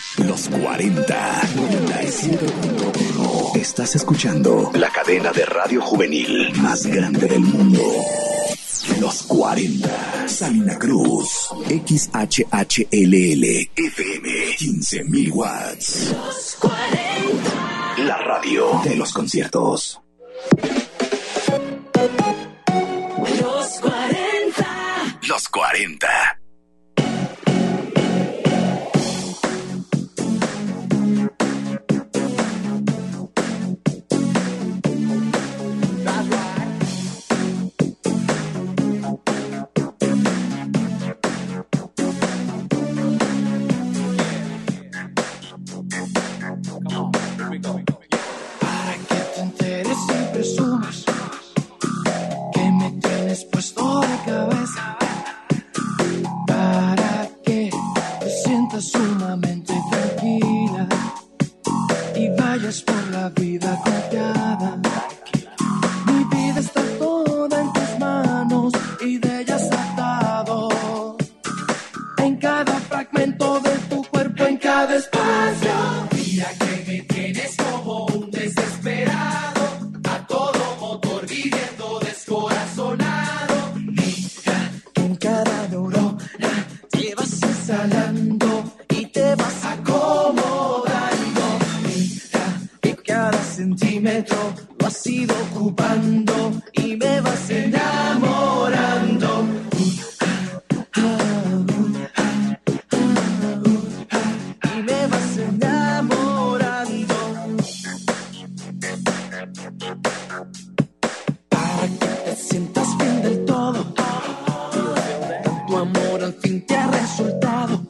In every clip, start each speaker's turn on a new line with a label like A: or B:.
A: Los 40 97.1. Estás escuchando la cadena de radio juvenil más grande del mundo. Los 40. Salina Cruz. XHHLL FM. 15.000 watts.
B: Los 40.
A: La radio de los conciertos.
B: Los 40.
A: Los 40.
C: Para que te enteres y presumas que me tienes puesto de cabeza, para que te sientas sumamente tranquila y vayas por la vida confiada. Mi vida está toda en tus manos y de ellas atado, en cada fragmento de tu cuerpo, en cada espacio. Mira que me tienes como un desesperado, a todo motor viviendo descorazonado. Mira que en cada neurona te vas instalando y te vas acomodando. Mira que cada centímetro lo has ido ocupando y me vas enamorando. Y me vas enamorando. Para que te sientas bien del todo, tanto amor al fin te ha resultado.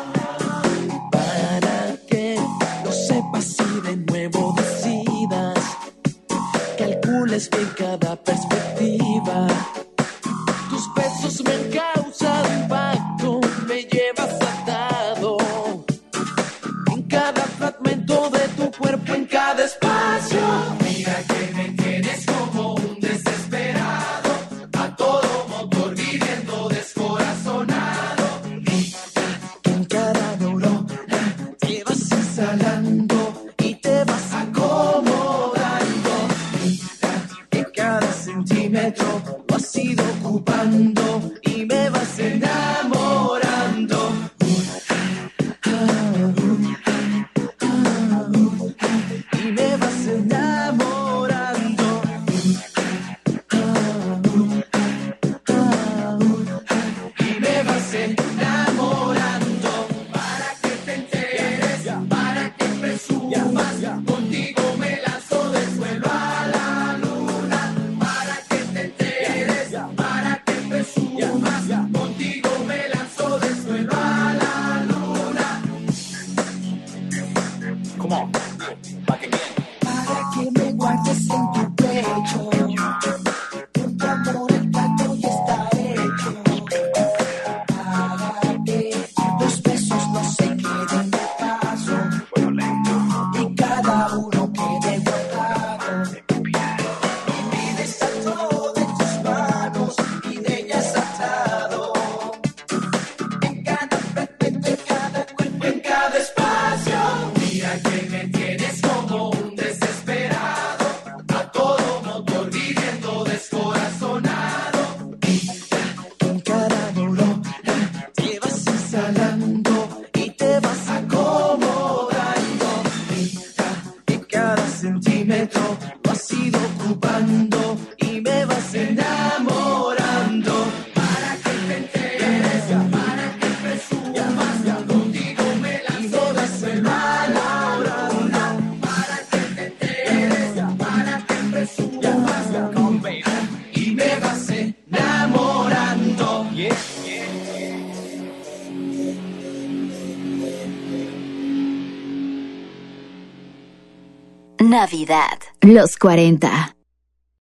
C: Para que lo sepas y de nuevo decidas, calcules bien cada perspectiva. Tus besos me han causado impacto, me llevas atado en cada fragmento de tu cuerpo, en cada espacio. Mira que me tienes como un desesperado, a todo motor viviendo descorazonado. Mira que en cada neurona te vas instalando y te vas acomodando. Mira que cada centímetro lo has ido ocupando y me vas enamorando. Y me vas enamorando. Y me vas enamorando. Para que te enteres, para que presumas, contigo me lanzo del suelo a la luna. Para que te enteres, para que presumas, contigo me lanzo del suelo a la luna. Come on. Para que me guardes en tu pecho, con tu amor el trato ya está hecho. Para que los besos no se queden de paso y cada uno quede guardado. Mi vida está toda en tus manos y de ellas atado, en cada fragmento, en cada cuerpo, en cada espacio. Mira que me tienes como un desesperado, a todo motor viviendo descorazonado. Mira que en cada neurona te vas instalando y te vas acomodando. Mira que cada centímetro lo has ido ocupando y me vas enamorando. Para que te enteres, para que presumas, contigo me lanzo del suelo a la luna. Para que te enteres, para que presumas, y me vas enamorando.
D: Navidad. Los 40.